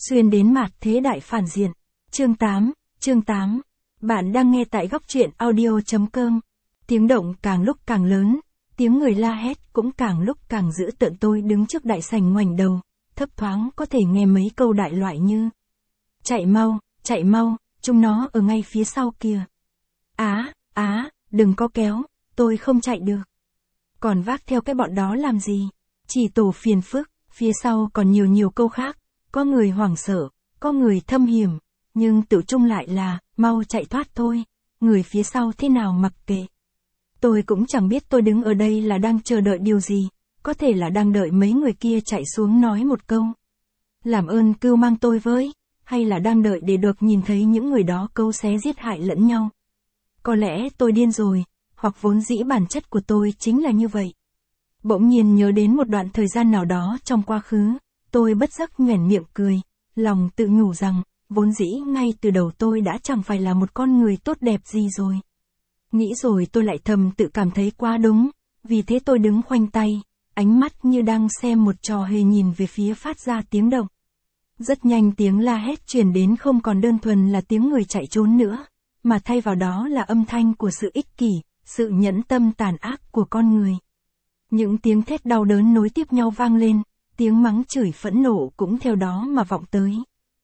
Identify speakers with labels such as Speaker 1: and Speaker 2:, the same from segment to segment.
Speaker 1: Xuyên đến mạt thế đại phản diện. Chương 8. Bạn đang nghe tại góc truyện audio.com. Tiếng động càng lúc càng lớn, tiếng người la hét cũng càng lúc càng dữ tợn. Tôi đứng trước đại sảnh ngoảnh đầu, thấp thoáng có thể nghe mấy câu đại loại như: chạy mau, chúng nó ở ngay phía sau kìa. Đừng có kéo, tôi không chạy được. Còn vác theo cái bọn đó làm gì? Chỉ tổ phiền phức. Phía sau còn nhiều câu khác, có người hoảng sợ, có người thâm hiểm, nhưng tự chung lại là, mau chạy thoát thôi, người phía sau thế nào mặc kệ. Tôi cũng chẳng biết tôi đứng ở đây là đang chờ đợi điều gì, có thể là đang đợi mấy người kia chạy xuống nói một câu: làm ơn cứu mang tôi với, hay là đang đợi để được nhìn thấy những người đó câu xé giết hại lẫn nhau. Có lẽ tôi điên rồi, hoặc vốn dĩ bản chất của tôi chính là như vậy. Bỗng nhiên nhớ đến một đoạn thời gian nào đó trong quá khứ, tôi bất giác nhoẻn miệng cười, lòng tự nhủ rằng, vốn dĩ ngay từ đầu tôi đã chẳng phải là một con người tốt đẹp gì rồi. Nghĩ rồi tôi lại thầm tự cảm thấy quá đúng, vì thế tôi đứng khoanh tay, ánh mắt như đang xem một trò hề nhìn về phía phát ra tiếng động. Rất nhanh tiếng la hét truyền đến không còn đơn thuần là tiếng người chạy trốn nữa, mà thay vào đó là âm thanh của sự ích kỷ, sự nhẫn tâm tàn ác của con người. Những tiếng thét đau đớn nối tiếp nhau vang lên, tiếng mắng chửi phẫn nộ cũng theo đó mà vọng tới.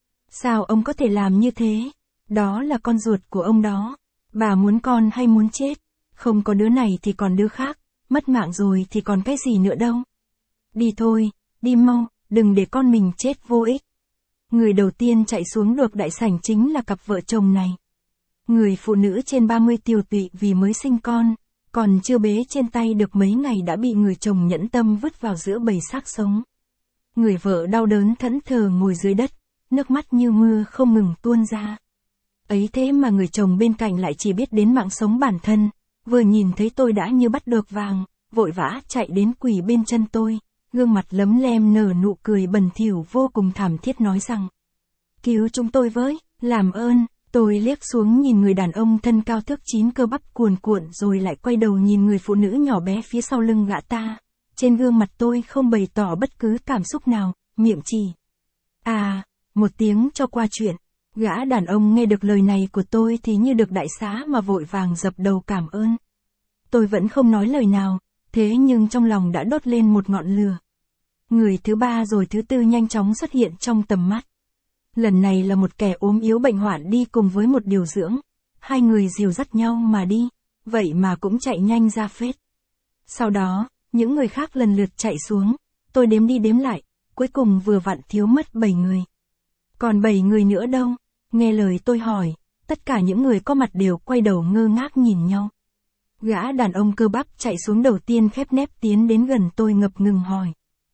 Speaker 1: Sao ông có thể làm như thế? Đó là con ruột của ông đó. Bà muốn con hay muốn chết? Không có đứa này thì còn đứa khác, mất mạng rồi thì còn cái gì nữa đâu. Đi thôi, đi mau, đừng để con mình chết vô ích. Người đầu tiên chạy xuống được đại sảnh chính là cặp vợ chồng này. Người phụ nữ trên 30 tiều tụy vì mới sinh con, còn chưa bế trên tay được mấy ngày đã bị người chồng nhẫn tâm vứt vào giữa bầy xác sống. Người vợ đau đớn thẫn thờ ngồi dưới đất, nước mắt như mưa không ngừng tuôn ra. Ấy thế mà người chồng bên cạnh lại chỉ biết đến mạng sống bản thân, vừa nhìn thấy tôi đã như bắt được vàng, vội vã chạy đến quỳ bên chân tôi, gương mặt lấm lem nở nụ cười bẩn thỉu vô cùng thảm thiết nói rằng: cứu chúng tôi với, làm ơn. Tôi liếc xuống nhìn người đàn ông thân cao thước 9 cơ bắp cuồn cuộn rồi lại quay đầu nhìn người phụ nữ nhỏ bé phía sau lưng gã ta. Trên gương mặt tôi không bày tỏ bất cứ cảm xúc nào, miệng chỉ một tiếng cho qua chuyện. Gã đàn ông nghe được lời này của tôi thì như được đại xá mà vội vàng dập đầu cảm ơn. Tôi vẫn không nói lời nào, thế nhưng trong lòng đã đốt lên một ngọn lửa. Người thứ ba rồi thứ tư nhanh chóng xuất hiện trong tầm mắt. Lần này là một kẻ ốm yếu bệnh hoạn đi cùng với một điều dưỡng. Hai người dìu dắt nhau mà đi, vậy mà cũng chạy nhanh ra phết. Sau đó, những người khác lần lượt chạy xuống, tôi đếm đi đếm lại, cuối cùng vừa vặn thiếu mất 7 người. Còn 7 người nữa đâu? Nghe lời tôi hỏi, tất cả những người có mặt đều quay đầu ngơ ngác nhìn nhau. Gã đàn ông cơ bắp chạy xuống đầu tiên khép nép tiến đến gần tôi ngập ngừng hỏi: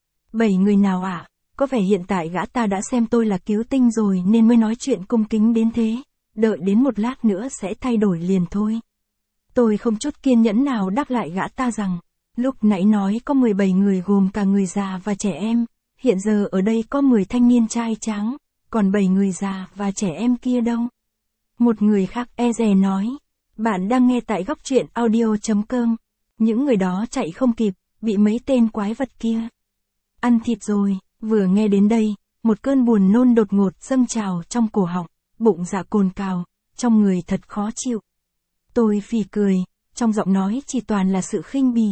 Speaker 1: 7 người nào ạ? Có vẻ hiện tại gã ta đã xem tôi là cứu tinh rồi nên mới nói chuyện cung kính đến thế, đợi đến một lát nữa sẽ thay đổi liền thôi. Tôi không chút kiên nhẫn nào đáp lại gã ta rằng, lúc nãy nói có 17 người gồm cả người già và trẻ em, hiện giờ ở đây có 10 thanh niên trai tráng, còn 7 người già và trẻ em kia đâu? Một người khác e dè nói, bạn đang nghe tại góc truyện audio.com, những người đó chạy không kịp, bị mấy tên quái vật kia ăn thịt rồi. Vừa nghe đến đây, một cơn buồn nôn đột ngột dâng trào trong cổ họng, bụng dạ cồn cào, trong người thật khó chịu. Tôi phì cười, trong giọng nói chỉ toàn là sự khinh bỉ.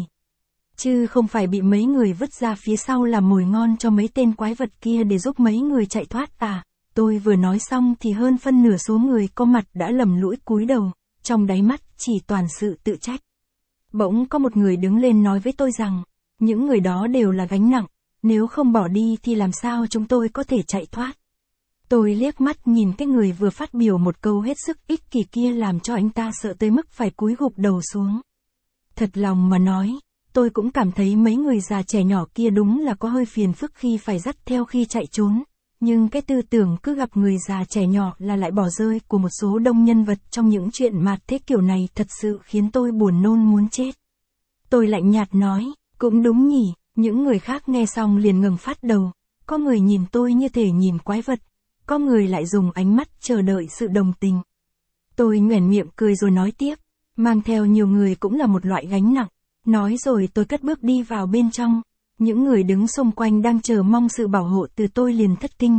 Speaker 1: Chứ không phải bị mấy người vứt ra phía sau làm mồi ngon cho mấy tên quái vật kia để giúp mấy người chạy thoát à. Tôi vừa nói xong thì hơn phân nửa số người có mặt đã lầm lũi cúi đầu, trong đáy mắt chỉ toàn sự tự trách. Bỗng có một người đứng lên nói với tôi rằng, những người đó đều là gánh nặng. Nếu không bỏ đi thì làm sao chúng tôi có thể chạy thoát? Tôi liếc mắt nhìn cái người vừa phát biểu một câu hết sức ích kỷ kia làm cho anh ta sợ tới mức phải cúi gục đầu xuống. Thật lòng mà nói, tôi cũng cảm thấy mấy người già trẻ nhỏ kia đúng là có hơi phiền phức khi phải dắt theo khi chạy trốn. Nhưng cái tư tưởng cứ gặp người già trẻ nhỏ là lại bỏ rơi của một số đông nhân vật trong những chuyện mạt thế kiểu này thật sự khiến tôi buồn nôn muốn chết. Tôi lạnh nhạt nói, cũng đúng nhỉ. Những người khác nghe xong liền ngừng phát đầu, có người nhìn tôi như thể nhìn quái vật, có người lại dùng ánh mắt chờ đợi sự đồng tình. Tôi nhoẻn miệng cười rồi nói tiếp, mang theo nhiều người cũng là một loại gánh nặng. Nói rồi tôi cất bước đi vào bên trong, những người đứng xung quanh đang chờ mong sự bảo hộ từ tôi liền thất kinh,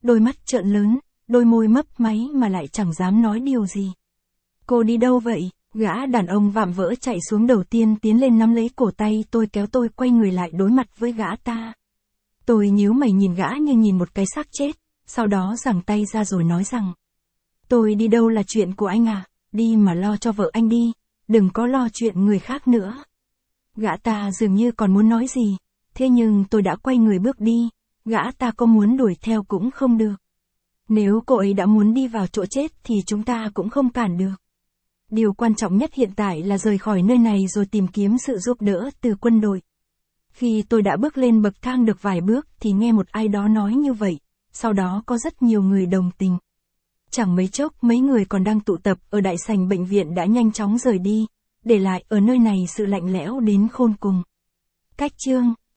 Speaker 1: đôi mắt trợn lớn, đôi môi mấp máy mà lại chẳng dám nói điều gì. Cô đi đâu vậy? Gã đàn ông vạm vỡ chạy xuống đầu tiên tiến lên nắm lấy cổ tay tôi kéo tôi quay người lại đối mặt với gã ta. Tôi nhíu mày nhìn gã như nhìn một cái xác chết, sau đó giằng tay ra rồi nói rằng. Tôi đi đâu là chuyện của anh à, đi mà lo cho vợ anh đi, đừng có lo chuyện người khác nữa. Gã ta dường như còn muốn nói gì, thế nhưng tôi đã quay người bước đi, gã ta có muốn đuổi theo cũng không được. Nếu cô ấy đã muốn đi vào chỗ chết thì chúng ta cũng không cản được. Điều quan trọng nhất hiện tại là rời khỏi nơi này rồi tìm kiếm sự giúp đỡ từ quân đội. Khi tôi đã bước lên bậc thang được vài bước thì nghe một ai đó nói như vậy, sau đó có rất nhiều người đồng tình. Chẳng mấy chốc mấy người còn đang tụ tập ở đại sảnh bệnh viện đã nhanh chóng rời đi, để lại ở nơi này sự lạnh lẽo đến khôn cùng. Cách chương